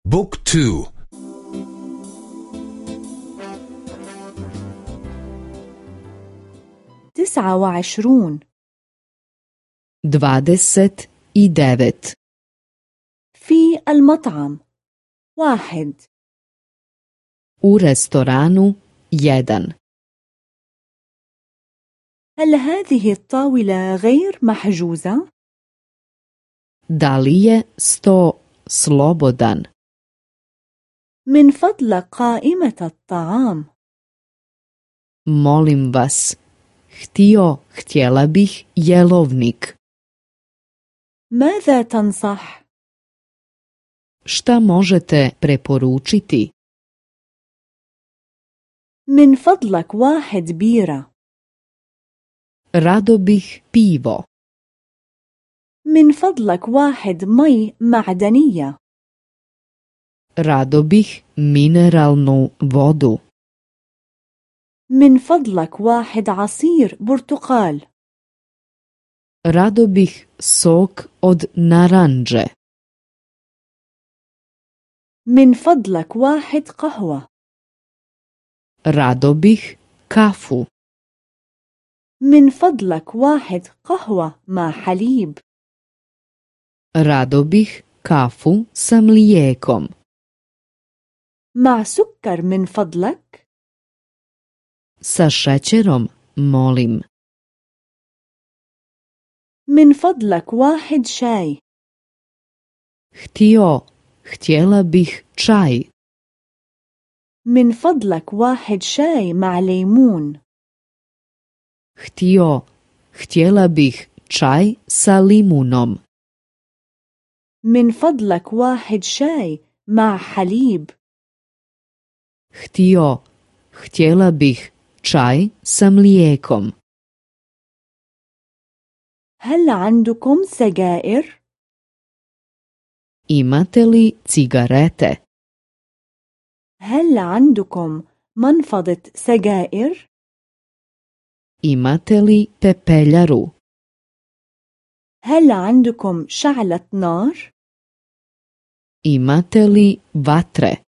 بوك تو. 29. 29. في المطعم. 1. U restoranu 1. هل هذه الطاولة غير محجوزة؟ Da li je sto slobodan? من فضلك قائمة الطعام. Molim vas, htjela bih jelovnik. ماذا تنصح؟ Šta možete preporučiti? من فضلك 1 بيرة. Rado bih pivo. من فضلك 1 مي معدنية. Rado bih mineralnu vodu. من فضلك 1 عصير برتقال. Rado bih sok od narandže. من فضلك 1 قهوة. Rado bih kafu. من فضلك 1 قهوة مع حليب. Rado bih kafu sa mlijekom. مع سكر من فضلك. Sa šećerom, molim. من فضلك 1 شاي. Htjela bih čaj. من فضلك 1 شاي مع ليمون. Htjela bih čaj sa limunom. من فضلك 1 شاي مع حليب. Htjela bih čaj sa mlijekom. هل عندكم سجائر؟ Imate li cigarete? هل عندكم منفضة سجائر؟ Imate li pepeljaru? هل عندكم شعلة نار؟ Imate li vatre?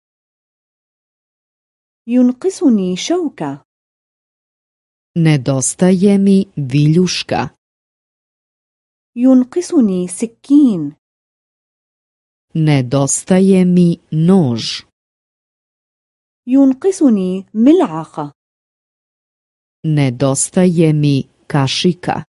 ينقصني شوكة. Nedostaje mi viljuška. ينقصني سكين. Nedostaje mi nož. ينقصني ملعقة. Nedostaje mi kašika.